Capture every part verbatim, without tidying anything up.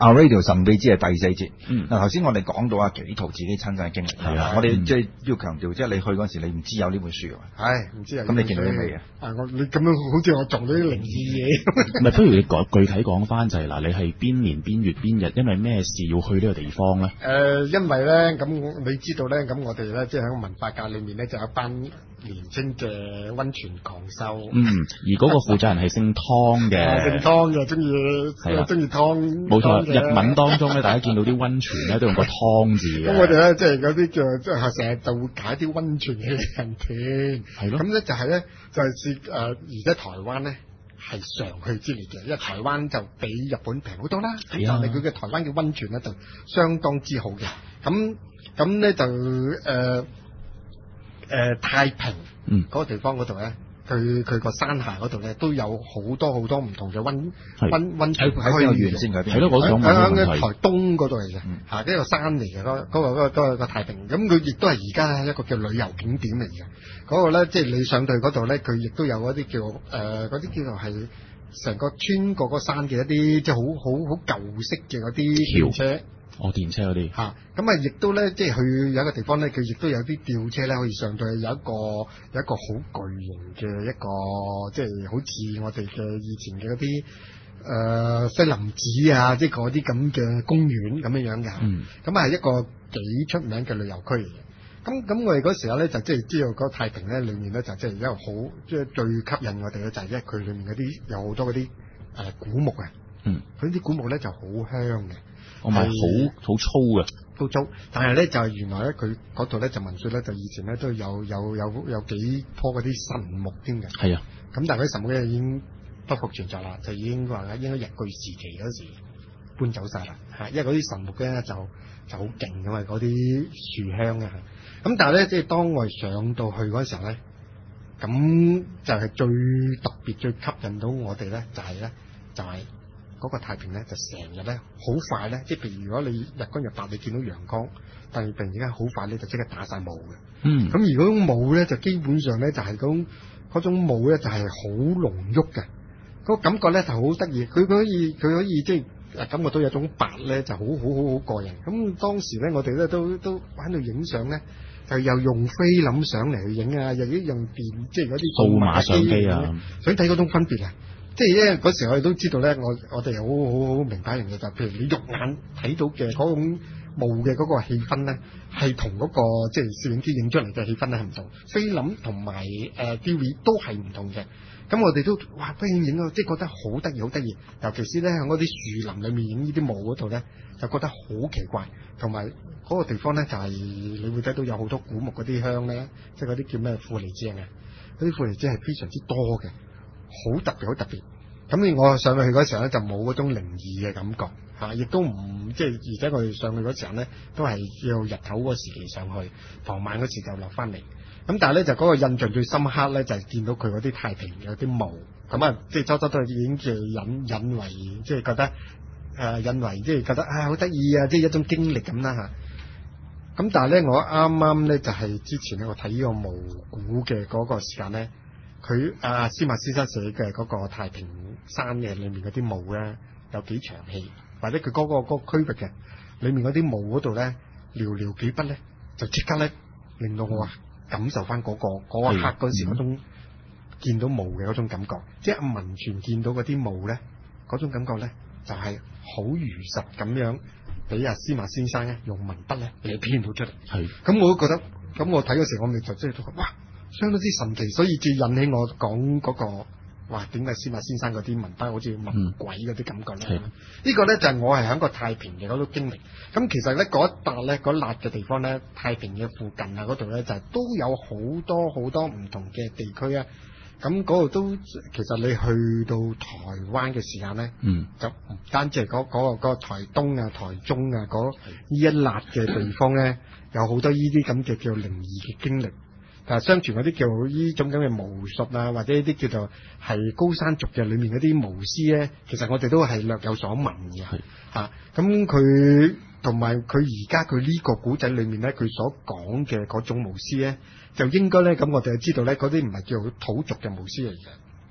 啊 Radio 神秘之夜第四節。 嗯， 嗱頭先我哋講到阿紀陶自己親身嘅經歷， 係啊我哋即係要強調，即係你去嗰陣時，你唔知有呢本書㗎。 係唔知啊？ 咁你見到啲咩嘢？ 啊，我你咁樣好似我做到啲靈異嘢。 唔係，不如你講具體講翻就係、是、嗱，你係邊年邊月邊日，因為咩事要去呢個地方咧？ 誒、呃，因為咧，咁你知道咧，咁我哋咧，即係喺個文化界裏面咧，就有一班年青嘅溫泉狂獸。 嗯，而嗰個負責人係姓湯嘅， 姓湯嘅，中意係啊， 中意湯。 冇錯，日文當中咧，大家見到啲溫泉咧都用個湯字嘅。 咁我哋咧，即係有啲叫即係成日就會解啲溫泉嘅人團。 係咯。 咁咧就係咧，就係是誒，而家台灣咧係常去之列嘅，因為台灣就比日本平好多啦。咁但係佢嘅台灣嘅溫泉咧就相當之好嘅。咁咁咧就誒誒、呃呃、太平嗰個地方嗰度咧。佢佢個山下嗰度咧都有好多好多唔同嘅溫溫溫泉喺邊個縣先？喺邊？ 係咯，嗰種喺喺台東嗰度嚟嘅，嚇呢個山嚟嘅，嗰嗰個嗰個嗰個太平。咁佢亦都係而家一個叫旅遊景點嚟嘅。嗰個咧即係你上到去嗰度咧，佢亦都有嗰啲叫誒嗰啲叫做係成個穿過個山嘅一啲即係好好好舊式嘅嗰啲電車。 哦，電車嗰啲嚇，咁啊，亦都咧，即係去有一個地方咧，佢亦都有啲吊車咧，可以上到去有一個有一個好巨型嘅一個，即係好似我哋嘅以前嘅嗰啲誒西林寺啊，即係嗰啲咁嘅公園咁樣樣嘅。 嗯， 咁啊係一個幾出名嘅旅遊區嚟嘅。咁咁我哋嗰時候咧就即係知道嗰太平咧裏面咧就即係一個好即係最吸引我哋嘅就係因為佢裏面嗰啲有好多嗰啲誒古木啊。 嗯， 佢啲古木咧就好香嘅。 我咪好好粗嘅， 都粗，但係咧就係原來咧佢嗰度咧就聞説咧就以前咧都有有有有幾棵嗰啲神木添嘅。 係啊， 咁但係嗰啲神木咧已經不復存在啦，就已經話咧應該日據時期嗰時搬走晒啦嚇，因為嗰啲神木咧就就好勁㗎嘛，嗰啲樹香啊。咁但係咧即係當我哋上到去嗰時候咧，咁就係最特別最吸引到我哋咧就係咧就係、是。嗰個太平咧就成日咧好快咧，即係譬如如果你日光日白你見到陽光，但係突然之間好快咧就即刻打晒霧嘅。嗯，咁而嗰種霧咧就基本上咧就係嗰種嗰種霧咧就係好濃郁嘅，嗰個感覺咧就好得意。佢佢可以佢可以即係感覺到有種白咧就好好好好過癮。咁當時咧我哋咧都都喺度影相咧，就又用菲林相嚟去影啊，又用電即係嗰啲數碼相機啊， 想睇嗰種分別啊。即係因為嗰時我哋都知道咧，我我哋好好好明白一樣嘢就係，譬如你肉眼睇到嘅嗰種霧嘅嗰個氣氛咧，係同嗰個即係攝影機影出嚟嘅氣氛咧係唔同。菲林同埋誒 D V 都係唔同嘅。咁我哋都哇，不如影啊，即係覺得好得意好得意。尤其是咧喺嗰啲樹林裏面影呢啲霧嗰度咧，就覺得好奇怪。同埋嗰個地方咧就係、是、你會睇到有好多古木嗰啲香咧，即係嗰啲叫咩負離子啊？嗰啲負離子係非常之多嘅。好特別，好特別。咁我上去嗰時候咧，就冇嗰種靈異嘅感覺嚇，亦都唔即係，而且我哋上去嗰時候咧，都係叫日頭嗰時期上去，傍晚嗰時就落翻嚟。咁但係咧就嗰個印象最深刻咧，就係、是、見到佢嗰啲太平有啲霧，咁啊即係初初都已經即係引引為即係覺得誒、呃、引為即係覺得啊好得意啊，即係一種經歷咁啦嚇。咁但係咧我啱啱咧就係、是、之前咧我睇呢個巫蠱嘅嗰個時間咧。佢阿司馬先生寫嘅嗰個太平山嘅裏面嗰啲霧咧，有幾長氣，或者佢嗰、嗰個嗰、嗰個區域嘅裏面嗰啲霧嗰度咧，寥寥幾筆咧，就即刻咧令到我話感受翻嗰、嗰個嗰一刻嗰時嗰種見到霧嘅嗰種感覺，即係阿文泉見到嗰啲霧咧，嗰種感覺咧就係、是、好如實咁樣俾阿司馬先生咧用文筆咧嚟編到出嚟。係，咁我都覺得，咁我睇嗰時我咪就即係哇！相當之神奇，所以至引起我講嗰、那個，哇！點解司馬先生嗰啲文筆好似文鬼嗰啲感覺咧？嗯、呢個咧就係、是、我係喺個太平嘅嗰種經歷。咁其實咧嗰一笪咧嗰辣嘅地方咧，太平嘅附近啊嗰度咧就係、是、都有好多好多唔同嘅地區啊。咁嗰度都其實你去到台灣嘅時間咧，嗯，就唔單止係嗰嗰個嗰個台東啊、台中啊嗰呢一辣嘅地方咧，有好多呢啲咁嘅叫靈異嘅經歷。啊，相傳嗰啲叫呢種咁嘅巫術啊，或者呢啲叫做係高山族嘅裏面嗰啲巫師咧，其實我哋都係略有所聞嘅。係嚇，咁佢同埋佢而家佢呢個古仔裏面咧，佢所講嘅嗰種巫師咧，就應該咧咁我哋就知道咧，嗰啲唔係叫土族嘅巫師嚟嘅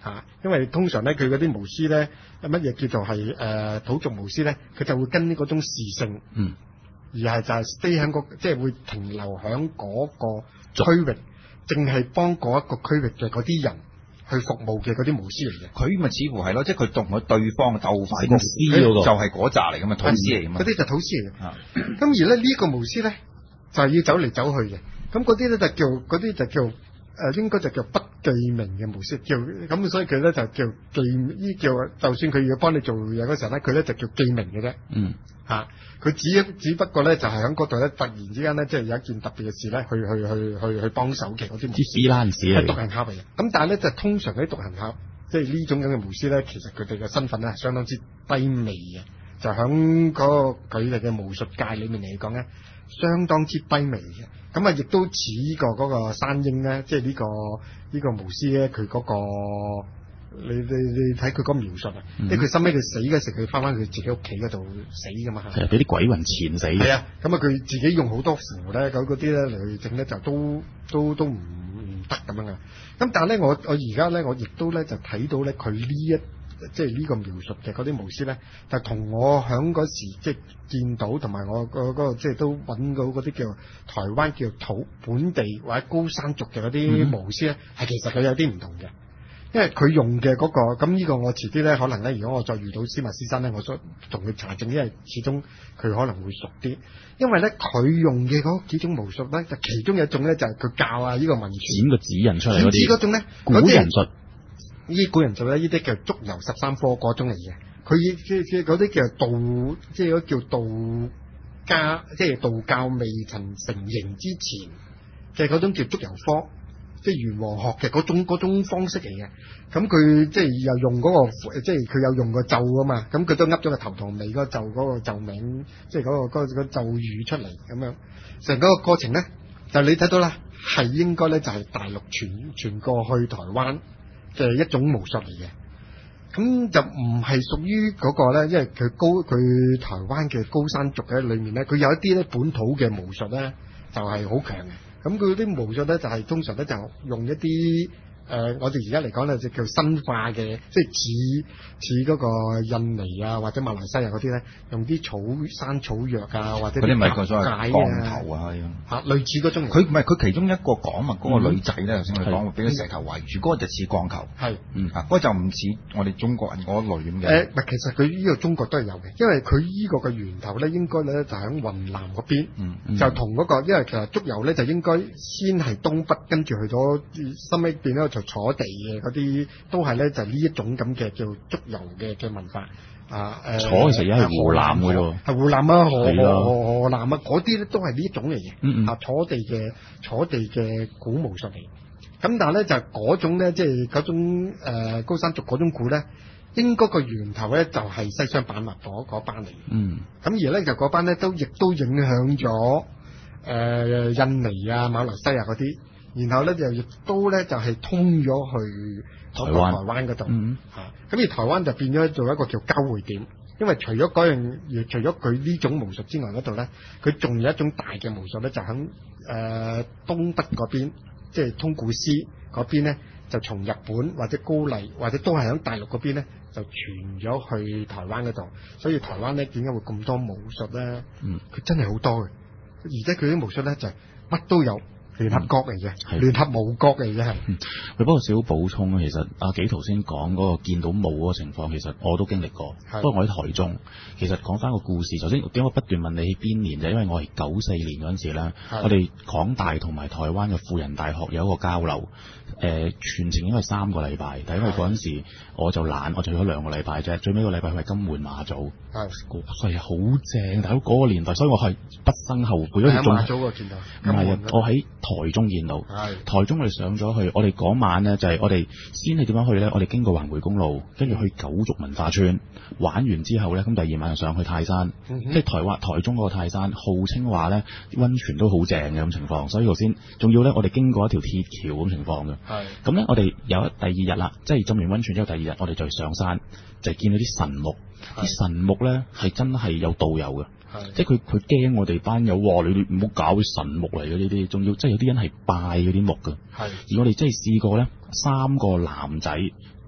嚇，因為通常咧佢嗰啲巫師咧乜嘢叫做係誒、呃、土族巫師咧，佢就會跟呢嗰種事性， 嗯， 而係就係 stay 喺個即係會停留喺嗰個區域，淨係幫嗰一個區域嘅嗰啲人去服務嘅嗰啲巫師嚟嘅。 佢咪似乎係咯，即係佢同佢對方鬥快聖師嗰個就係嗰扎嚟噶嘛，土師嚟噶嘛。 嗰啲就土師嚟嘅。 啊咁而咧呢一個巫師咧就係要走嚟走去嘅。咁嗰啲咧就叫嗰啲就叫誒、呃、應該就叫不記名嘅巫師，叫咁所以佢咧就叫記依叫，就算佢要幫你做嘢嗰時候咧，佢咧就叫記名嘅啫。 嗯。 嚇！佢、啊、只只不過咧就係喺嗰度咧，突然之間咧，即係有一件特別嘅事咧，去去去去去幫手嘅嗰啲巫師， 啲 freelance 係獨行俠嚟嘅。咁但係咧，就通常嗰啲獨行俠，即係呢種咁嘅巫師咧，其實佢哋嘅身份咧係相當之低微嘅，就喺嗰個佢哋嘅巫術界裏面嚟講咧，相當之低微嘅。咁啊，亦都似呢個嗰個山鷹咧，即係呢個呢個巫師咧，佢嗰個。你你你睇佢嗰個描述啊，即係佢收尾佢死嘅時候，佢翻翻佢自己屋企嗰度死噶嘛， 係俾啲鬼魂纏死嘅。 係啊，咁啊佢自己用好多符咧，咁嗰啲咧嚟去整咧就都都都唔唔得咁樣啊。咁但係咧，我我而家咧，我亦都咧就睇到咧，佢呢一即係呢個描述嘅嗰啲巫師咧，就同我響嗰時即係見到，同埋我嗰、嗰個即係都揾到嗰啲叫台灣叫土本地或者高山族嘅嗰啲巫師咧，係、嗯、其實佢有啲唔同嘅。因為佢用嘅嗰、嗰個咁呢個我遲啲咧可能咧，如果我再遇到司馬師生咧，我想同佢查證，因為始終佢可能會熟啲。因為咧佢用嘅嗰幾種巫術咧，就其中有一種咧就係佢教啊呢個文傳剪個指引出嚟嗰啲。 嗰種咧古人術， 呢古人術咧呢啲叫足遊十三科嗰種嚟嘅。佢即即嗰啲叫道，即係嗰叫道家，即係道教未曾成形之前嘅嗰種叫足遊科。即係玄黃學嘅嗰種嗰種方式嚟嘅，咁佢即係又用嗰、嗰個，即係佢有用個咒啊嘛，咁佢都噏咗個頭同尾嗰個咒嗰、嗰個咒名，即係嗰、嗰個嗰、嗰個咒語出嚟咁樣，成個過程咧就你睇到啦，係應該咧就係大陸傳傳過去台灣嘅一種巫術嚟嘅，咁就唔係屬於嗰個咧，因為佢高佢台灣嘅高山族嘅裏面咧，佢有一啲咧本土嘅巫術咧就係好強嘅。咁佢啲巫術咧就係、是、通常咧就用一啲誒、呃，我哋而家嚟講咧就叫新化嘅，即係似似嗰個印尼啊或者馬來西亞嗰啲咧，用啲草山草藥啊或者嗰啲咪個所謂解降頭啊嚇、啊，類似嗰種。佢唔係佢其中一個講物嗰個女仔咧，頭先我哋講俾個石頭圍住，嗰、那個就似降頭。係，嗯啊，嗰、那個、就唔似我哋中國人嗰類咁嘅。誒、呃，唔係，其實佢呢個中國都係有嘅，因為佢呢個嘅源頭咧應該咧就喺雲南嗰邊，嗯嗯、就同嗰、那個，因為其實足油咧就應該先係東北，跟住去咗收尾變咗就坐地嘅嗰啲，都係咧就呢、是、一種咁嘅叫足油嘅嘅文化。啊誒， 坐其實而家係湖南嘅喎， 係湖南啊，河河河南啊，嗰啲咧都係呢一種嚟嘅。 嗯嗯啊，坐地嘅坐地嘅古巫術嚟。咁但係咧就係嗰種咧，即係嗰種誒、呃、高山族嗰種鼓咧，應該個源頭咧就係西雙版納嗰嗰班嚟。嗯。咁而咧就嗰班咧都亦都影響咗誒、呃、印尼啊、馬來西亞嗰啲，然後咧就亦都咧就係、是、通咗去台灣台灣嗰度。嗯。嚇、啊！咁而台灣就變咗做一個叫交匯點，因為除咗嗰樣，除咗佢呢種巫術之外嗰度咧，佢仲有一種大嘅巫術咧，就喺誒、呃、東北嗰邊。即係通古斯嗰邊咧，就從日本或者高麗或者都係喺大陸嗰邊咧，就傳咗去台灣嗰度。所以台灣咧點解會咁多巫術咧？嗯，佢真係好多嘅，而且佢啲巫術咧就係、是、乜都有，聯合國嚟嘅，嗯、聯合巫國嚟嘅係。 嗯，不過少補充其實阿幾頭先講嗰個見到霧嗰個情況，其實我都經歷過。不過我喺台中，其實講翻個故事。首先點解我不斷問你喺邊年，就因為我係九四年嗰陣時咧，我哋港大同埋台灣嘅輔仁大學有一個交流。誒、呃、全程應該係三個禮拜，但因為嗰陣時我就懶，我就去咗兩個禮拜啫。最尾個禮拜去係金門馬祖，係所以好正。但係嗰個年代，所以我係不生後悔。喺馬祖嗰見到， 唔係啊，我喺台中見到。係台中我哋上咗去，我哋嗰晚咧就係、是、我哋先係點樣去咧？我哋經過環迴公路，跟住去九族文化村玩完之後咧，咁第二晚就上去泰山，嗯、即係台灣台中嗰個泰山，號稱話咧溫泉都好正嘅咁情況。所以頭先仲要咧，我哋經過一條鐵橋咁情況嘅。係咁咧，我哋有第二日啦，即係浸完溫泉之後，第二日我哋就上山，就見到啲神木。啲神木咧係真係有導遊嘅，即係佢佢驚我哋班友，哇！你哋唔好搞啲神木嚟嘅呢啲，仲要即係有啲人係拜嗰啲木嘅。係而我哋真係試過咧，三個男仔。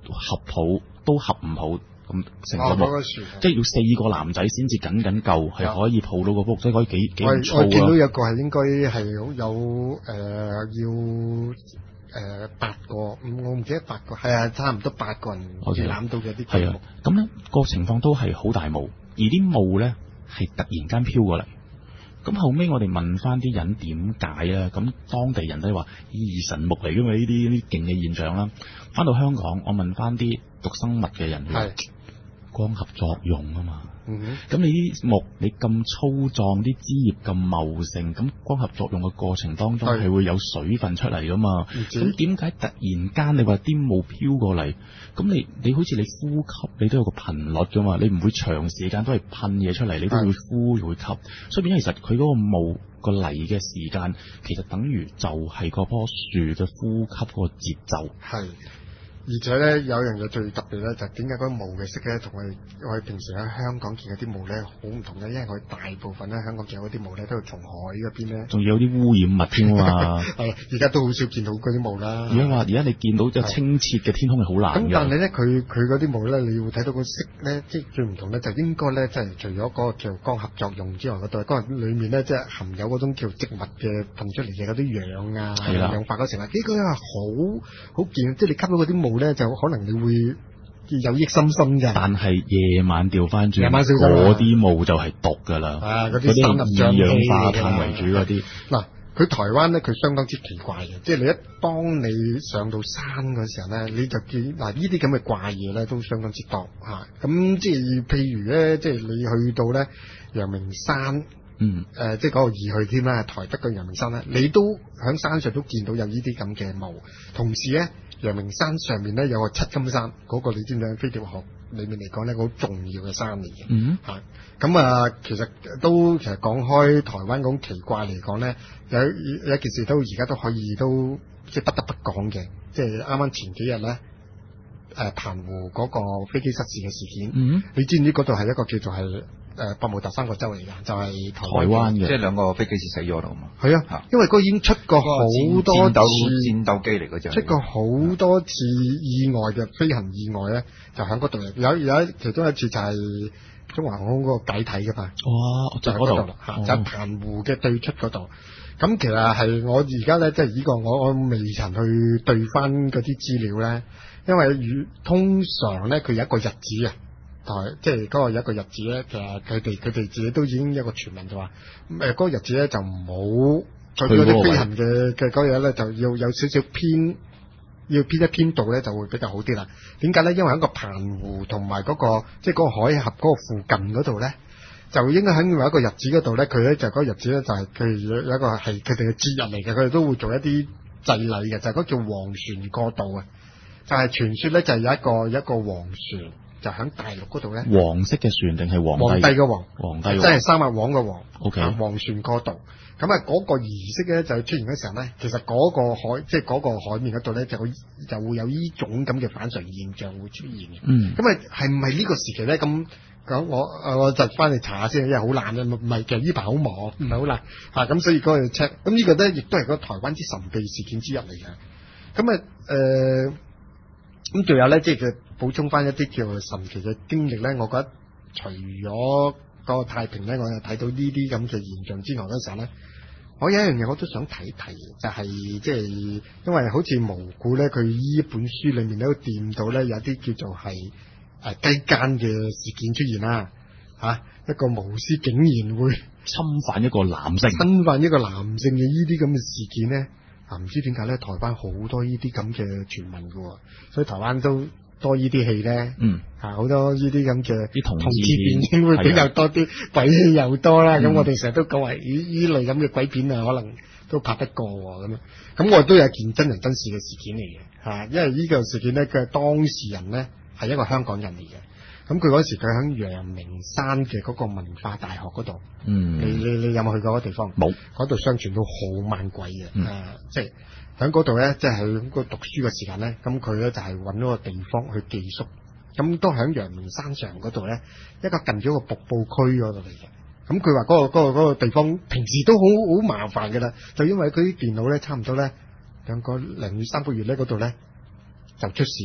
合抱都合唔好。咁成個木， 哦、 即係要四個男仔先至緊緊夠，係可以抱到個幅，即係可以幾幾唔粗咯。 我見到有個係應該係有誒、呃、要誒、呃、八個，我唔記得八個，係啊，差唔多八個人攬到嘅啲。 係啊，咁咧個情況都係好大霧，而啲霧咧係突然間飄過嚟。咁後尾我哋問翻啲人點解咧？咁當地人都話異神木嚟㗎嘛，呢啲呢啲勁嘅現象啦。翻到香港，我問翻啲讀生物嘅人。光合作用啊嘛，咁、嗯、你啲木你咁粗壯，啲枝葉咁茂盛，咁光合作用嘅過程當中係會有水分出嚟噶嘛？咁點解突然間你話啲霧飄過嚟？咁你你好似你呼吸，你都有個頻率噶嘛？你唔會長時間都係噴嘢出嚟，你都會呼會吸。所以變咗其實佢嗰個霧個嚟嘅時間，其實等於就係嗰棵樹嘅呼吸嗰個節奏。 係。而且咧有樣嘢最特別咧，就係點解嗰啲霧嘅色咧，同我哋我哋平時喺香港見嗰啲霧咧好唔同咧？因為我哋大部分咧香港見嗰啲霧咧都係從海嗰邊咧， 仲有啲污染物添啊嘛。 係，而家都好少見到嗰啲霧啦。 而家話，而家你見到就清澈嘅天空係好難嘅。 咁但係咧，佢佢嗰啲霧咧，你要睇到個色咧，即係最唔同咧，就應該咧，即係除咗嗰個叫光合作用之外，嗰度嗰個裡面咧，即係含有嗰種叫植物嘅噴出嚟嘅嗰啲氧啊、氧化嗰成啊，呢個係好好健，即係你吸到嗰啲霧咧，就可能你會有益身心嘅。 但係夜晚調翻轉， 夜晚小心嗰啲霧就係毒㗎啦。 啊，嗰啲三二氧化碳為主嗰啲。 嗱，佢台灣咧，佢相當之奇怪嘅，即係你一當你上到山嗰時候咧，你就見嗱呢啲咁嘅怪嘢咧，都相當之多嚇。咁、啊、即係譬如咧，即係你去到咧陽明山。 嗯， 誒、呃，即係嗰個易去添啦，台北嘅陽明山咧，你都喺山上都見到有呢啲咁嘅霧。同時咧，陽明山上面咧有個七金山，嗰、那個你知唔知？飛碟學裏面嚟講咧，好重要嘅山嚟嘅。 嗯， 嚇、啊，咁啊，其實都其實講開台灣嗰種奇怪嚟講咧，有有一件事都而家都可以都即係不得不講嘅，即係啱啱前幾日咧，誒、呃，澎湖嗰個飛機失事嘅事件。 嗯， 你知唔知嗰度係一個叫做係？誒，百慕達三角洲嚟㗎，就係、是、台灣嘅， 即係兩個飛機師死咗啦嘛。 係啊，因為嗰已經出過好多次戰鬥戰鬥機嚟嗰隻， 出過好多次意外嘅飛行意外咧，就喺嗰度。有有一其中一次就係中華航空嗰個解體㗎嘛。 哇！ 就喺嗰度啦，嚇、哦，就係澎湖嘅對出嗰度。咁其實係我而家咧，即係呢個我我未曾去對翻嗰啲資料咧，因為與通常咧佢有一個日子啊。台即係嗰個有一個日子咧，其實佢哋佢哋自己都已經有一個傳聞就話，誒、呃、嗰、那個日子咧就唔好再嗰啲飛行嘅嘅嗰嘢咧，就要有少少偏，要偏一偏度咧就會比較好啲啦。點解咧？因為喺個澎湖同埋嗰個即係嗰個海峽嗰個附近嗰度咧，就應該喺某一個日子嗰度咧，佢咧就嗰個日子咧就係佢有有一個係佢哋嘅節日嚟嘅，佢哋都會做一啲祭禮嘅，就係、是、嗰叫黃船過渡啊，就係、是、傳說咧就係有一個有一個黃船。就喺大陸嗰度咧， 黃色嘅船定係皇帝？ 皇帝嘅皇， 皇帝即係三畫黃嘅黃。 O K， 黃船過渡，咁啊嗰個儀式咧就出現嘅時候咧，其實嗰個海即係嗰個海面嗰度咧就會就會有呢種咁嘅反常現象會出現嘅。 嗯， 咁啊係唔係呢個時期咧？咁咁我我就翻嚟查下先，因為好難啊，唔係其實呢排好忙，唔係好難嚇。咁所以嗰個 check，咁呢個咧亦都係個台灣之神秘事件之一嚟嘅。咁啊誒。咁仲有咧，即係佢補充翻一啲叫神奇嘅經歷咧。我覺得除咗個太平咧，我又睇到呢啲咁嘅現象之外嗰時候咧，我有一樣嘢我都想提提，就係即係因為好似蒙古咧，佢呢本書裏面都掂到咧，有啲叫做係誒雞奸嘅事件出現啦，嚇、啊、一個巫師竟然會侵犯一個男性， 侵犯一個男性嘅呢啲咁嘅事件咧。啊，唔知點解咧？台灣好多呢啲咁嘅傳聞㗎，所以台灣都多呢啲戲咧。嗯，啊，好多呢啲咁嘅啲同志電影會比較多啲，鬼戲又多啦。咁、嗯、我哋成日都講話呢呢類咁嘅鬼片啊，可能都拍得過咁樣。咁我都有件真人真事嘅事件嚟嘅，嚇，因為呢個事件咧，佢係當事人咧係一個香港人嚟嘅。咁佢嗰時佢喺陽明山嘅嗰個文化大學嗰度，嗯，你你你有冇去過嗰個地方？ 冇， 嗰度相傳都好猛鬼嘅，誒、嗯呃，即係喺嗰度咧，即係喺嗰讀書嘅時間咧，咁佢咧就係揾咗個地方去寄宿，咁都喺陽明山上嗰度咧，一個近咗個瀑布區嗰度嚟嘅。咁佢話嗰個嗰、嗰個嗰個地方平時都好好麻煩嘅啦，就因為佢啲電腦咧差唔多咧兩個零月三個月咧嗰度咧就出事㗎啦。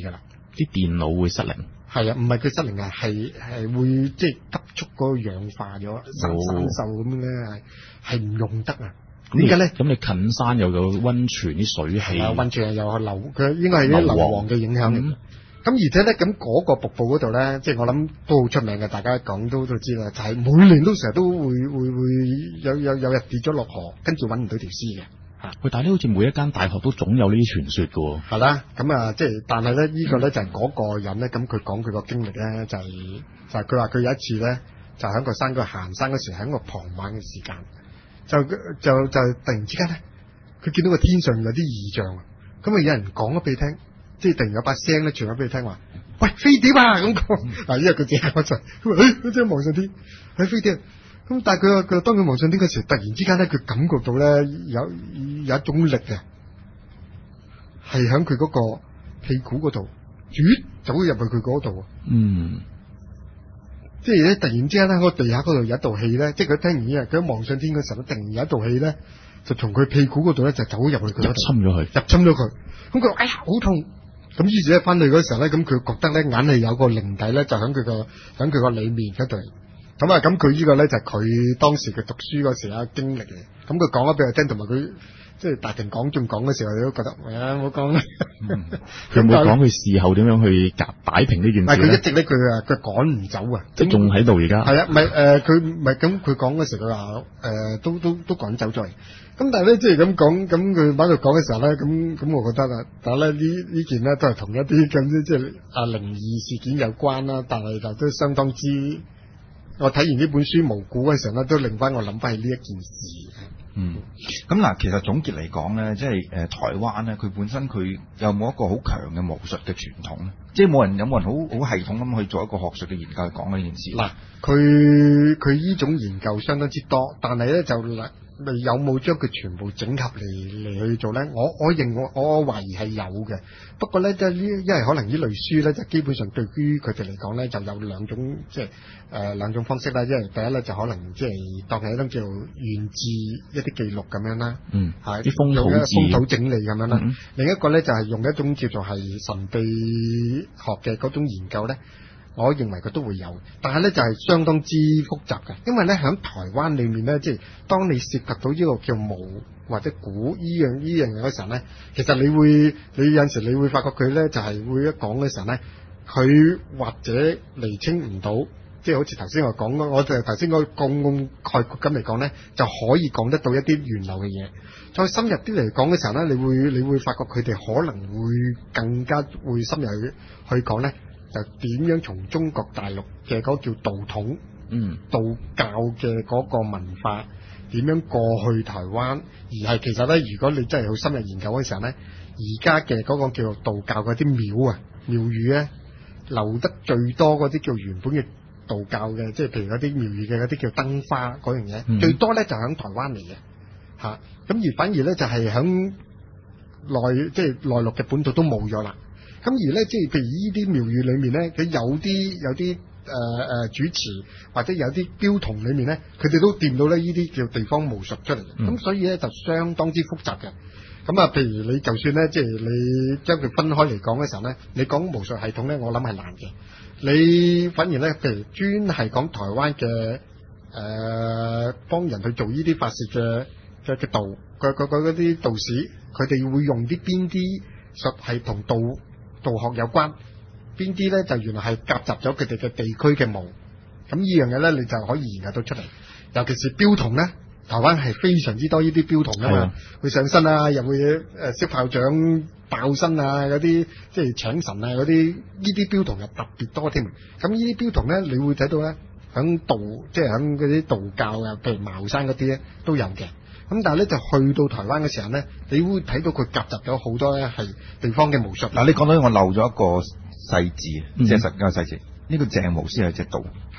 啲電腦會失靈。 係啊，唔係佢失靈啊，係係會即係急速嗰個氧化咗，生生鏽咁咧，係係唔用得啊。點解咧？咁你近山又有溫泉啲水氣， 啊，溫泉又有硫，佢應該係啲硫磺嘅影響力。咁、嗯、而且咧，咁嗰個瀑布嗰度咧，即係我諗都好出名嘅，大家講都都知啦，就係、是、每年都成日都會會會有有有日跌咗落河，跟住揾唔到條屍嘅。 喂，但係呢好似每一間大學都總有呢啲傳說嘅喎。 係啦，咁啊，即係，但係咧，呢個咧就係嗰個人咧，咁佢講佢個經歷咧，就係就係佢話佢有一次咧，就喺個山嗰度行山嗰時，喺個傍晚嘅時間，就就就突然之間咧，佢見到個天上有啲異象，咁啊有人講咗俾佢聽，即係突然有把聲咧傳咗俾佢聽話，喂，飛碟啊咁講，嗱，因為佢自己嗰陣，佢話誒，即係望上天，喺飛碟。咁但係佢佢當佢望上天嗰時，突然之間咧，佢感覺到咧有有一種力啊，係喺佢嗰個屁股嗰度，轉走入去佢嗰度。嗯，即係咧突然之間咧，個地下嗰度有一道氣咧，即係佢聽完呢，佢一望上天嗰時候，突然有一道氣咧，就從佢屁股嗰度咧就走入去佢嗰度， 入侵咗佢， 入侵咗佢。咁佢話哎呀好痛，咁於是咧翻去嗰時候咧，咁佢覺得咧硬係有個靈體咧，就喺佢個喺佢個裏面嗰度。咁啊，咁佢呢個咧就係佢當時佢讀書嗰時啊經歷嘅。咁佢講咗俾我聽，同埋佢即係大庭廣眾講嘅時候，你都覺得，喂啊，唔好講啦。 佢有冇講佢事後點樣去夾擺平呢件事？ 唔係佢一直咧，佢啊佢趕唔走啊， 即係仲喺度而家。 係啊，唔係誒，佢唔係咁，佢講嘅時候佢話誒，都都都趕走咗。咁但係咧，即係咁講，咁佢喺度講嘅時候咧，咁咁，我覺得啊，但係咧呢呢件咧都係同一啲咁即係啊靈異事件有關啦，但係就都相當之。我睇完呢本書《無估》嘅時候咧，都令翻我諗翻起呢一件事。 嗯，咁嗱，其實總結嚟講咧，即係誒、呃、台灣咧，佢本身佢有冇一個好強嘅巫術嘅傳統咧？即係冇人有冇人好好系統咁去做一個學術嘅研究去講呢件事？ 嗱，佢佢呢種研究相當之多，但係咧就嗱。有冇將佢全部整合嚟嚟去做咧？我我認我我懷疑係有嘅。不過咧，即係呢，因為可能呢類書咧，就基本上對於佢哋嚟講咧，就有兩種即係誒兩種方式啦。因為第一咧，就可能即係當係一種叫原字一啲記錄咁樣啦。嗯，係啲風土風土整理咁樣啦。嗯、另一個咧就係、是、用一種叫做係神秘學嘅嗰種研究咧。我認為佢都會有，但係咧就係、是、相當之複雜嘅，因為咧喺台灣裏面咧，即係當你涉及到呢個叫巫或者蠱呢樣呢樣嘢嘅時候咧，其實你會你有陣時你會發覺佢咧就係、是、會一講嘅時候咧，佢或者釐清唔到，即係好似頭先我講，我就頭先嗰個咁概括咁嚟講咧，就可以講得到一啲源流嘅嘢。再深入啲嚟講嘅時候咧，你會你會發覺佢哋可能會更加會深入去去講咧。就點樣從中國大陸嘅嗰個叫道統，嗯，道教嘅嗰個文化點樣過去台灣，而係其實咧，如果你真係好深入研究嘅時候咧，而家嘅嗰個叫做道教嗰啲廟啊廟宇咧，留得最多嗰啲叫原本嘅道教嘅，即係譬如嗰啲廟宇嘅嗰啲叫燈花嗰樣嘢，嗯、最多咧就喺台灣嚟嘅嚇，咁而反而咧就係喺內即係內陸嘅本土都冇咗啦。咁而咧，即係譬如呢啲廟宇裏面咧，佢有啲有啲誒誒主持或者有啲標童裏面咧，佢哋都掂到咧呢啲叫地方巫術出嚟嘅。咁、嗯、所以咧就相當之複雜嘅。咁啊，譬如你就算咧，即係你將佢分開嚟講嘅時候咧，你講巫術系統咧，我諗係難嘅。你反而咧，譬如專係講台灣嘅誒幫人去做呢啲法事嘅嘅嘅道，佢佢佢嗰啲道士，佢哋會用啲邊啲術係同道道學有關，邊啲咧就原來係夾雜咗佢哋嘅地區嘅巫，咁呢樣嘢咧你就可以研究到出嚟。尤其是標童咧，台灣係非常之多呢啲標童噶嘛，會上身啊，又會誒燒炮仗爆身啊，嗰啲即係請神啊嗰啲，呢啲標童係特別多添。咁呢啲標童咧，你會睇到咧，響道即係響嗰啲道教啊，譬如茅山嗰啲咧都有嘅。咁但係咧就去到台灣嘅時候咧，你會睇到佢夾雜咗好多咧係地方嘅巫術。 嗱，你講到我漏咗一個細字，即係實嘅細字。呢、嗯、個鄭巫師係隻道，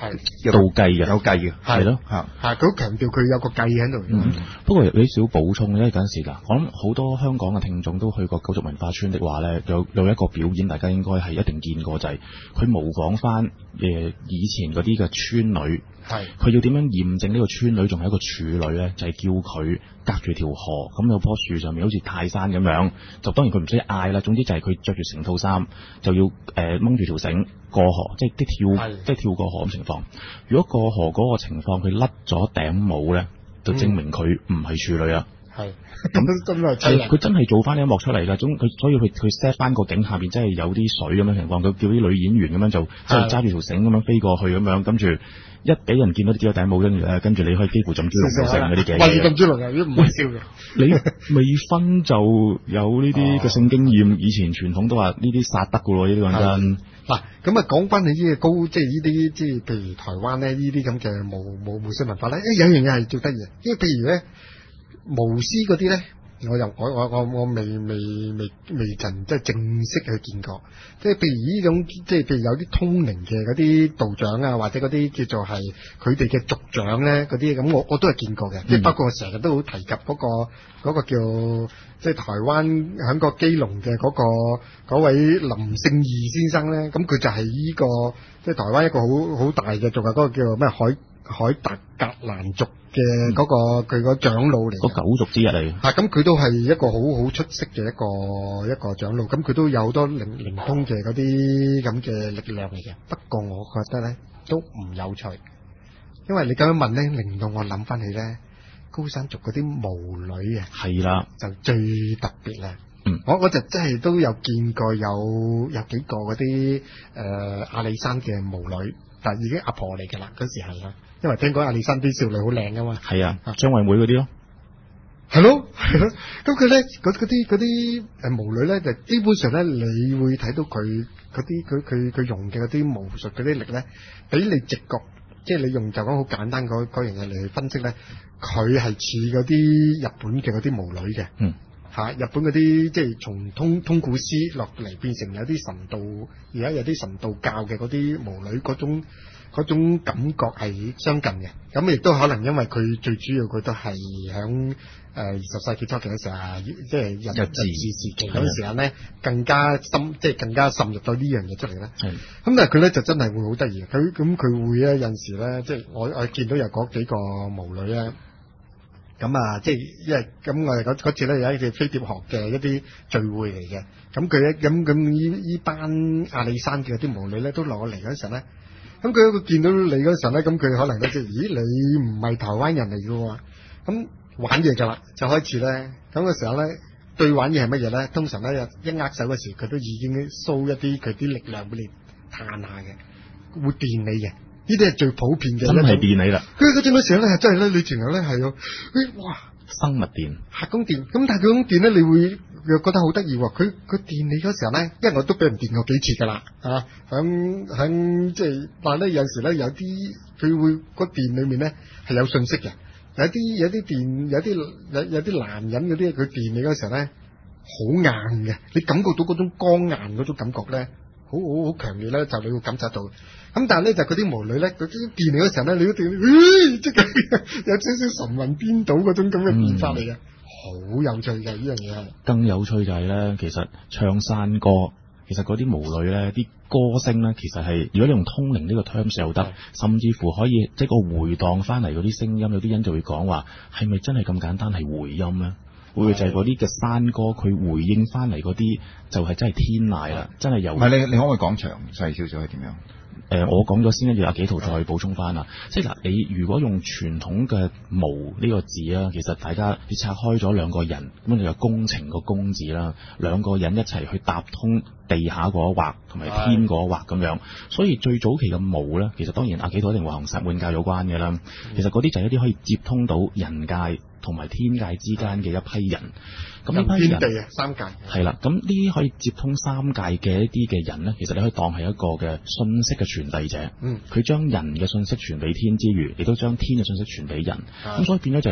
係有計嘅， 有計嘅， 係咯， 嚇係佢好強調佢有個計喺度。 嗯，不過有啲少補充咧，嗰陣時嗱，我諗好多香港嘅聽眾都去過九族文化村的話咧，有有一個表演，大家應該係一定見過，就係、是、佢模仿翻誒以前嗰啲嘅村女。係，佢要點樣驗證呢個村女仲係一個處女咧？就係、是、叫佢隔住條河，咁有棵樹上面好似泰山咁樣，就當然佢唔使嗌啦。總之就係佢着住成套衫，就要誒掹住條繩過河，即係啲跳，即係跳過河咁情況。如果過河嗰個情況佢甩咗頂帽咧，就證明佢唔係處女啦。係、嗯，咁真係係佢真係做翻呢一幕出嚟㗎。總佢所以佢佢 set 翻個景下邊真係有啲水咁樣情況，佢叫啲女演員咁樣就即係揸住條繩咁樣飛過去咁樣，跟住。一俾人見到啲只有頂帽，跟住咧，跟住你可以幾乎浸豬籠成嗰啲嘅。喂，浸豬籠又唔係笑嘅。你未婚就有呢啲嘅性經驗，以前傳統都話呢啲殺得㗎喎，呢啲講真。嗱，咁啊講翻你呢個高，即係呢啲即係譬如台灣咧呢啲咁嘅巫巫巫術文化咧，有一樣嘢係最得意嘅，因為譬如咧巫師嗰啲咧。我又我我我我未未未未曾即係正式去見過，即係譬如呢種即係譬如有啲通靈嘅嗰啲道長啊，或者嗰啲叫做係佢哋嘅族長咧嗰啲咁，我我都係見過嘅。即係包括我成日都好提及嗰、嗰個嗰個叫即係台灣響個基隆嘅嗰、嗰個嗰位林勝義先生咧，咁佢就係呢、呢個即係台灣一個好好大嘅，仲係嗰個叫咩海海達格蘭族嘅嗰、嗰個佢個長老嚟，個九族之一嚟。嚇，咁佢都係一個好好出色嘅一個一個長老，咁佢都有好多靈靈通嘅嗰啲咁嘅力量嚟嘅。不過我覺得咧都唔有趣，因為你咁樣問咧，令到我諗翻起咧高山族嗰啲巫女啊，係啦，就最特別啦。嗯，我我就真係都有見過有有幾個嗰啲誒阿里山嘅巫女，但係已經阿婆嚟㗎啦，嗰時係啦。因為聽講阿里山啲少女好靚㗎嘛，係啊，張惠妹嗰啲咯，係咯係咯，咁佢咧嗰嗰啲嗰啲誒巫女咧，就基本上咧，你會睇到佢嗰啲佢佢佢用嘅嗰啲巫術嗰啲力咧，俾你直覺，即係你用就講好簡單嗰嗰樣嘢嚟分析咧，佢係似嗰啲日本嘅嗰啲巫女嘅，嗯。嚇！日本嗰啲即係從通通古詩落嚟變成有啲神道，而家有啲神道教嘅嗰啲巫女嗰種嗰種感覺係相近嘅。咁亦都可能因為佢最主要佢都係響誒二十世紀初期嘅時候，即係日日治時期嗰陣時間咧，更加深，即係更加滲入到呢樣嘢出嚟咧。係。咁但係佢咧就真係會好得意，佢咁佢會咧有陣時咧，即係我我見到有嗰幾個巫女咧。咁啊，即係因為咁我哋嗰嗰次咧有一隻飛碟學嘅一啲聚會嚟嘅，咁佢咧咁咁呢呢班阿里山嘅啲巫女咧都落嚟嗰陣咧，咁佢佢見到你嗰陣咧，咁佢可能都知，咦你唔係台灣人嚟嘅喎，咁玩嘢㗎啦，就開始咧，咁嘅時候咧對玩嘢係乜嘢咧？通常咧一握手嘅時，佢都已經 show 一啲佢啲力量俾你嘆下嘅，會電你嘅。呢啲係最普遍嘅，真係電你啦！佢嗰種嘅時候咧，係真係咧，你前頭咧係有，誒哇，生物電、核供電，咁但係佢種電咧，你會又覺得好得意喎。佢佢電你嗰時候咧，因為我都俾人電過幾次㗎啦，啊，響響即係，但係咧有時咧有啲佢會個電裡面咧係有信息嘅，有啲有啲電有啲有有啲男人嗰啲佢電你嗰時候咧好硬嘅，你感覺到嗰種剛硬嗰種感覺咧，好好好強烈咧，就你會感受到。咁但係咧就嗰啲巫女咧，嗰啲電嚟嗰時候咧，你都電，咦，即係有少少神魂顛倒嗰種咁嘅變化嚟嘅，好、嗯、有趣嘅呢樣嘢。更有趣就係咧，其實唱山歌，其實嗰啲巫女咧，啲歌聲咧，其實係如果你用通靈呢個 terms 又得，甚至乎可以即係個回盪翻嚟嗰啲聲音，有啲人就會講話，係咪真係咁簡單係回音咧？會唔會就係嗰啲嘅山歌，佢回應翻嚟嗰啲就係真係天籟啦，真係有。唔係你你可唔可以講詳細少少係點樣？誒、呃，我講咗先，跟住阿紀陶再補充翻啦。即係嗱，你如果用傳統嘅巫呢個字啊，其實大家你拆開咗兩個人，咁你有工程個工字啦，兩個人一齊去搭通地下嗰一劃同埋天嗰一劃咁樣。所以最早期嘅巫咧，其實當然阿紀陶一定話同薩滿教有關嘅啦。其實嗰啲就係一啲可以接通到人界同埋天界之間嘅一批人。咁呢批人，天地啊，三界係啦。咁呢啲可以接通三界嘅一啲嘅人咧，其實你可以當係一個嘅信息嘅傳遞者。嗯，佢將人嘅信息傳俾天之餘，亦都將天嘅信息傳俾人。咁、嗯、所以變咗就係話，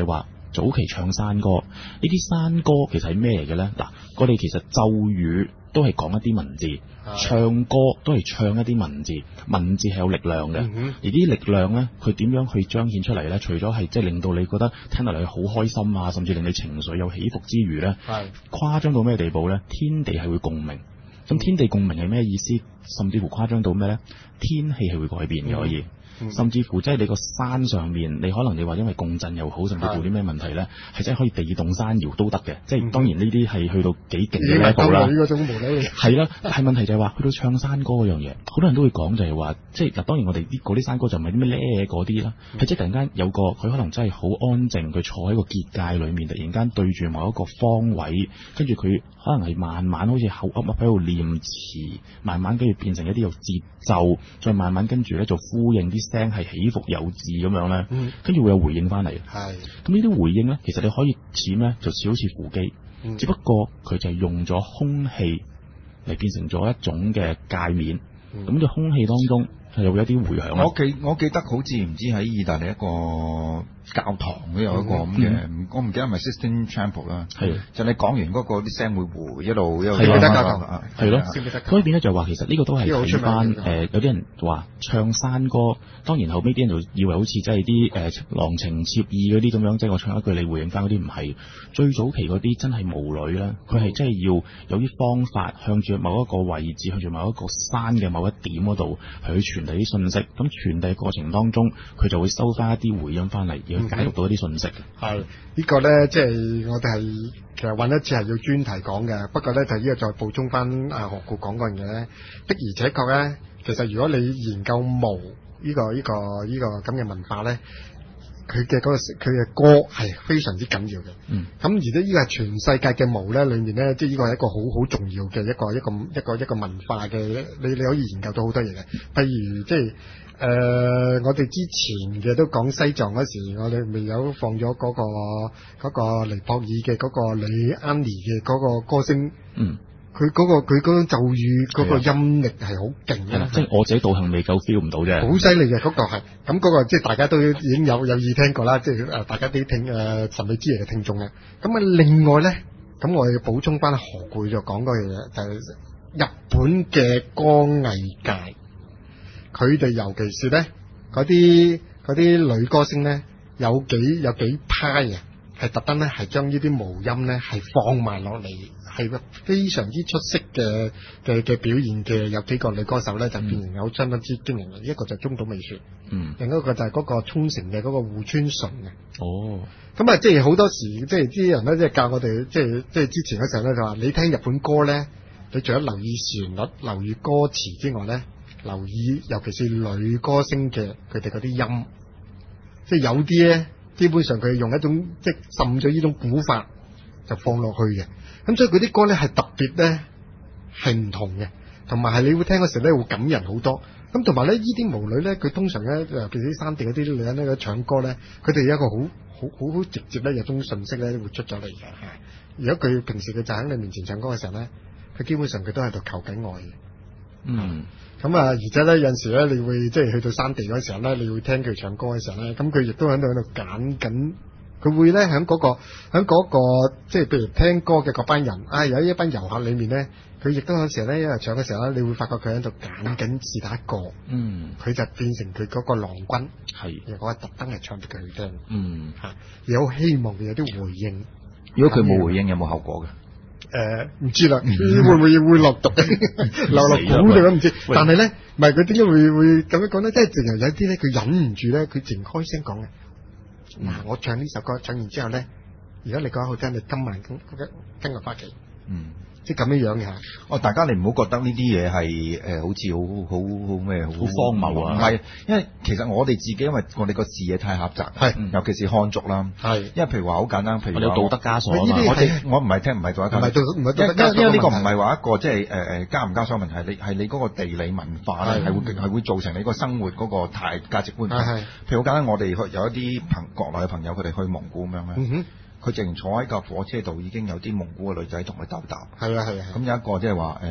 早期唱山歌，呢啲山歌其實係咩嚟嘅咧？嗱，我哋其實咒語都係講一啲文字，唱歌都係唱一啲文字，文字係有力量嘅。嗯、而啲力量咧，佢點樣去彰顯出嚟咧？除咗係即係令到你覺得聽落嚟好開心啊，甚至令你情緒有起伏之餘咧，係誇張到咩地步咧？天地係會共鳴。咁天地共鳴係咩意思？甚至乎誇張到咩咧？天氣係會改變嘅，可以。嗯、甚至乎即係你個山上面，你可能你話因為共振又好，甚至乎啲咩問題咧，係真係可以地動山搖都得嘅。即係當然呢啲係去到幾勁嘅 level 啦。係啦，但係問題就係話去到唱山歌嗰樣嘢，好多人都會講就係話，即係嗱，當然我哋啲嗰啲山歌就唔係啲咩咧嗰啲啦，係、嗯、即係突然間有個佢可能真係好安靜，佢坐喺個結界裏面，突然間對住某一個方位，跟住佢可能係慢慢好似口噏噏喺度念詞，慢慢跟住變成一啲有節奏，再慢慢跟住咧就呼應啲聲係起伏有致咁樣咧，跟住、嗯、會有回應翻嚟。係咁呢啲回應咧，其實你可以似咩？就似好似扶乩，嗯、只不過佢就係用咗空氣嚟變成咗一種嘅界面。咁嘅、嗯、空氣當中係有一啲回響。 我記我記得好似唔知喺意大利一個教堂都有一個咁嘅，嗯、我唔記得係咪 Sistine Chapel 啦。係的就你講完嗰個啲聲會回一路一路。記得教堂係咯，所以變咗就話其實呢個都係睇翻誒，有啲人話唱山歌，當然後尾啲人就以為好似即係啲誒郎情妾意嗰啲咁樣，即係我唱一句你回應翻嗰啲，唔係。最早期嗰啲真係巫女啦，佢係真係要有啲方法向住某一個位置，向住某一個山嘅某一點嗰度去傳遞啲信息。咁傳遞過程當中，佢就會收翻一啲回音翻嚟，要解讀到一啲信息。係、嗯這個、呢個咧，即係我哋係其實揾一次係要專題講嘅。不過咧，就呢個再補充翻阿何故講嗰樣嘢咧，的而且確咧，其實如果你研究巫呢、這個呢、這個呢、這個咁嘅文化咧，佢嘅嗰個佢嘅歌係非常之緊要嘅。嗯。咁而且呢個係全世界嘅巫咧，裏面咧，即係呢個係一個好好重要嘅一個一個一個一個文化嘅，你你可以研究到好多嘢嘅。譬如即係。誒、呃，我哋之前嘅都講西藏嗰時，我哋未有放咗嗰、那個嗰、那個尼泊爾嘅嗰個李安妮嘅嗰個歌聲，嗯，佢嗰、那個佢嗰種咒語嗰個音力係好勁嘅， 的即係我自己道行未夠 feel 唔到啫， 好犀利嘅嗰個係，咁嗰個即係大家都已經有有意聽過啦，即係誒大家啲聽誒、呃、神秘之夜嘅聽眾嘅，咁啊另外咧，咁我哋要補充翻何故就講嗰樣嘢，就係、是、日本嘅歌藝界。佢哋尤其是咧嗰啲嗰啲女歌星咧，有幾有幾派啊，係特登咧係將呢啲無音咧係放埋落嚟，係非常之出色嘅嘅嘅表現嘅。有幾個女歌手咧就變成有相當之驚人嘅，嗯、一個就係中島美雪，嗯，另一個就係嗰個沖繩嘅嗰個戶川純嘅。哦，咁啊，即係好多時即係啲人咧，即係教我哋，即係即係之前嗰時候咧就話，你聽日本歌咧，你除咗留意旋律、留意歌詞之外咧，留意，尤其是女歌星嘅佢哋嗰啲音，即係有啲咧，基本上佢用一種即係滲咗呢種古法就放落去嘅。咁所以佢啲歌咧係特別咧係唔同嘅，同埋係你會聽嗰時咧會感人好多。咁同埋咧呢啲巫女咧，佢通常咧尤其是啲山地嗰啲女人咧唱歌咧，佢哋有一個好好好好直接咧有種信息咧會出咗嚟嘅。如果佢平時佢就喺你面前唱歌嘅時候咧，佢基本上佢都喺度求緊愛嘅。嗯。咁啊，而且咧有陣時咧，你會即係去到山地嗰時候咧，你會聽佢唱歌嘅時候咧，咁佢亦都喺度喺度揀緊，佢會咧喺嗰個喺嗰個即係譬如聽歌嘅嗰班人，啊有一班遊客裏面咧，佢亦都有時咧，因為唱嘅時候咧，你會發覺佢喺度揀緊是但一個，嗯，佢就變成佢嗰個郎君，係，而我係特登係唱俾佢去聽，嗯，嚇，有希望佢有啲回應。 如果佢冇回應，有冇後果嘅？ 誒唔、呃、知啦，會唔會會落毒流落苦嘅都唔知。但係咧，唔係佢點解會會咁樣講咧？即係淨係有啲咧，佢忍唔住咧，佢淨開聲講嘅。嗱、嗯，我唱呢首歌，唱完之後咧，如果你覺得好聽，你今晚跟跟跟我翻屋企。嗯。即係咁樣樣嘅。 哦，大家你唔好覺得呢啲嘢係誒好似好好好咩好荒謬啊！ 唔係，因為其實我哋自己因為我哋個視野太狹窄，係是，尤其是漢族啦，係是。因為譬如話好簡單，譬如有道德枷鎖啊嘛。 我哋我唔係聽唔係道德枷鎖，唔係道唔係道德枷鎖。因為呢個唔係話一個即係誒誒加唔加鎖問題，你係你嗰個地理文化咧係會係會造成你個生活嗰個太價值觀。係係。譬如好簡單，我哋去有一啲朋國內嘅朋友，佢哋去蒙古咁樣咧。嗯哼。佢淨坐喺架火車度，已經有啲蒙古嘅女仔同佢鬥搭。係啊係啊。咁有一個即係話誒，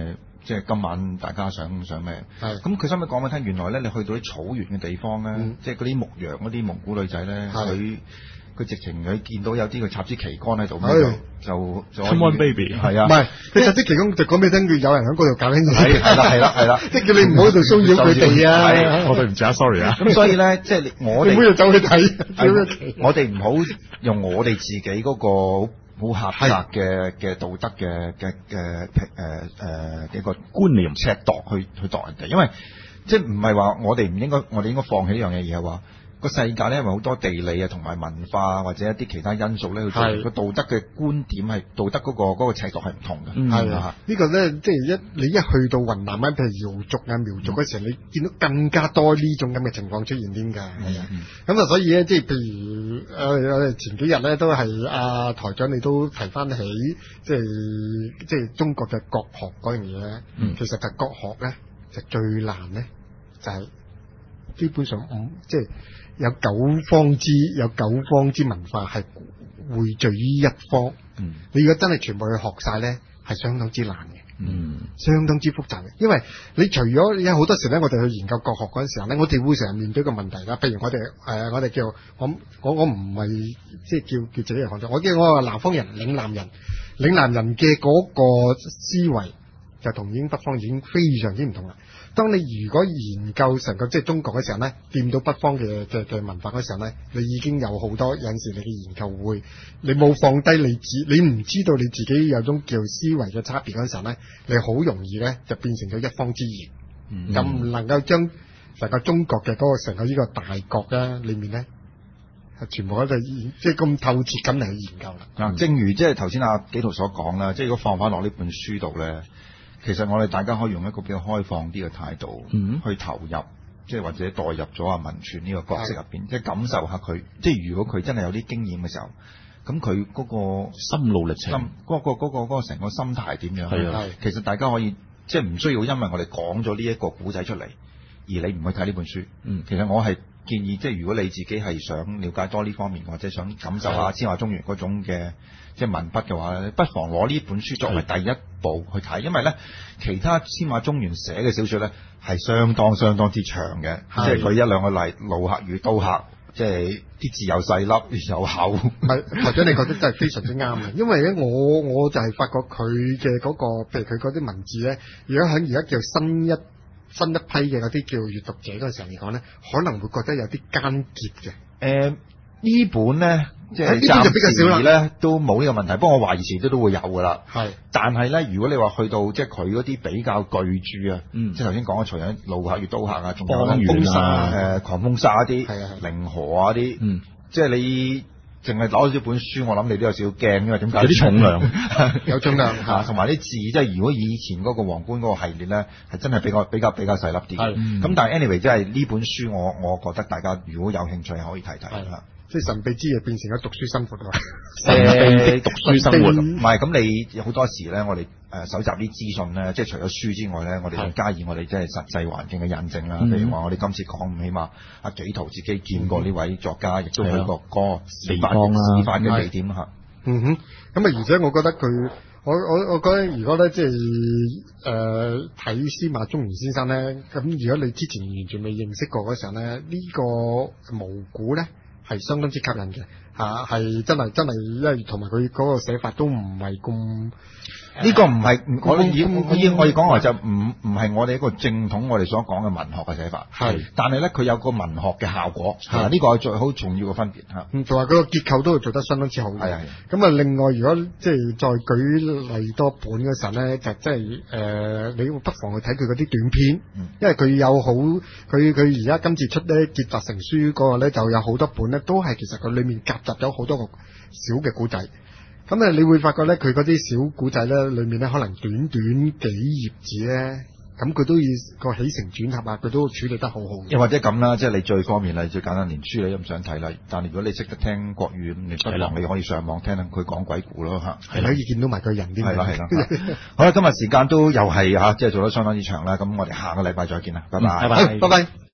即係今晚大家想想咩？係。咁佢收尾講俾我聽，原來咧你去到啲草原嘅地方咧，嗯、即係嗰啲牧羊嗰啲蒙古女仔咧，佢佢直情佢見到有啲佢插支旗杆喺度，就就 Come on baby， 係啊， 唔係佢插支旗杆就講俾你聽，佢有人喺嗰度搞緊嘢， 係啦係啦係啦， 即係叫你唔好喺度騷擾佢哋啊！ 我對唔住啊 ，sorry 啊。 咁所以咧，即係我哋唔好就走去睇， 我哋唔好用我哋自己嗰個好狹窄嘅嘅道德嘅嘅嘅誒誒幾個觀念尺度去去度人哋，因為即係唔係話我哋唔應該，我哋應該放棄呢樣嘢，而係話個世界咧，因為好多地理啊同埋文化或者一啲其他因素咧，去做個道德嘅觀點係道德嗰個嗰個尺度係唔同嘅。 係啊，呢個咧即係一你一去到雲南啊，譬如瑤族啊苗族嗰時候，你見到更加多呢種咁嘅情況出現添㗎。係啊，咁啊，所以咧即係譬如誒我哋前幾日咧都係阿台長你都提翻起，即係即係中國嘅國學嗰樣嘢咧。其實就國學咧就最難咧，就係基本上五即係。有九方之有九方之文化係匯聚於一方，嗯，你如果真係全部去學晒咧，係相當之難嘅，嗯，相當之複雜嘅，因為你除咗有好多時咧，我哋去研究國學嗰陣時候咧，我哋會成日面對一個問題啦，譬如我哋誒、呃、我哋叫我我我唔係即係叫叫自己嚟講咗，我叫我係南方人，嶺南人，嶺南人嘅嗰個思維就同已經北方已經非常之唔同啦。當你如果研究成個即係中國嘅時候咧，掂到北方嘅嘅嘅文化嗰時候咧，你已經有好多有陣時你嘅研究會，你冇放低你自，你唔知道你自己有種叫思維嘅差別嗰時候咧，你好容易咧就變成咗一方之言，咁唔、嗯、能夠將成個中國嘅嗰個成個呢個大國咧裏面咧，係全部喺度即係咁透徹咁嚟去研究啦。啊、嗯，正如即係頭先阿紀陶所講啦，即係如果放翻落呢本書度咧。其實我哋大家可以用一個比較開放啲嘅態度，嗯、去投入，即係或者代入咗阿文全呢個角色入邊，即係感受下佢，即係如果佢真係有啲經驗嘅時候，咁佢嗰個心路歷程，嗰、嗰個嗰、嗰個嗰成、嗰個、個心態點樣？係啊，其實大家可以即係唔需要因為我哋講咗呢一個古仔出嚟，而你唔去睇呢本書。嗯，其實我係建議，即係如果你自己係想了解多呢方面，或者想感受下司馬中原嗰種嘅。即係文筆嘅話咧，不妨攞呢本書作為第一步去睇，因為咧其他司馬中原寫嘅小説咧係相當相當之長嘅，即係佢一兩個例，路客與刀客，即係啲字又細粒又厚。唔係，台長你覺得真係非常之啱嘅，因為咧我我就係發覺佢嘅嗰個，譬如佢嗰啲文字咧，如果喺而家叫新一新一批嘅嗰啲叫閱讀者嗰陣時候嚟講咧，可能會覺得有啲艱澀嘅。誒、呃。呢本咧，即係暫時咧都冇呢個問題，不過我懷疑遲啲都會有噶啦。係，但係咧，如果你話去到即係佢嗰啲比較巨著啊，嗯，即係頭先講嘅，除咗路客與刀客啊，仲有狂風沙誒狂風沙啲，係啊，凌河啊啲，嗯，即係你淨係攞咗呢本書，我諗你都有少少驚，因為點解？有啲重量，有重量嚇，同埋啲字，即係如果以前嗰個皇冠嗰個系列咧，係真係比較比較比較細粒啲。係，咁但係 anyway，即係呢本書，我我覺得大家如果有興趣可以睇睇。係啦。即係神秘之夜變成咗讀書生活啊！神秘讀書生活唔係咁，你好多時咧，我哋誒搜集啲資訊咧，即係除咗書之外咧，我哋仲加以我哋即係實際環境嘅印證啦。譬、嗯、如話，我哋今次講，起碼阿紀陶自己見過呢位作家，亦、嗯、都去過嗰個地方啦、示範嘅地點嚇。嗯哼，咁啊，而且我覺得佢，我我我覺得如果咧，即係誒睇司馬中原先生咧，咁如果你之前完全未認識過嗰時候咧，呢、呢個無古咧。係相當之吸引嘅嚇，係、啊、真係真係，因為同埋佢嗰個寫法都唔係咁。呢個唔係我以我以我哋講話就唔唔係我哋一個正統我哋所講嘅文學嘅寫法。係，但係咧佢有個文學嘅效果。係，呢個係最好重要嘅分別嚇。嗯，同埋佢個結構都會做得相當之好嘅。係係。咁啊，另外如果即係再舉例多本嘅時候咧，就即係誒，你不妨去睇佢嗰啲短篇，嗯、因為佢有好佢佢而家今次出咧結集成書嗰個咧就有好多本咧，都係其實佢裡面夾雜咗好多個小嘅古仔。咁啊，你會發覺咧，佢嗰啲小古仔咧，裏面咧可能短短幾頁紙咧，咁佢都要個起承轉合啊，佢都處理得好好嘅。又或者咁啦，即係你最方便啦，最簡單，連書你都唔想睇啦。但係如果你識得聽國語，你不妨你可以上網聽下佢講鬼故咯嚇，係可以見到埋個人啲。係啦係啦。好啦，今日時間都又係嚇，即係做得相當之長啦。咁我哋下個禮拜再見啦，拜拜。拜拜，拜拜。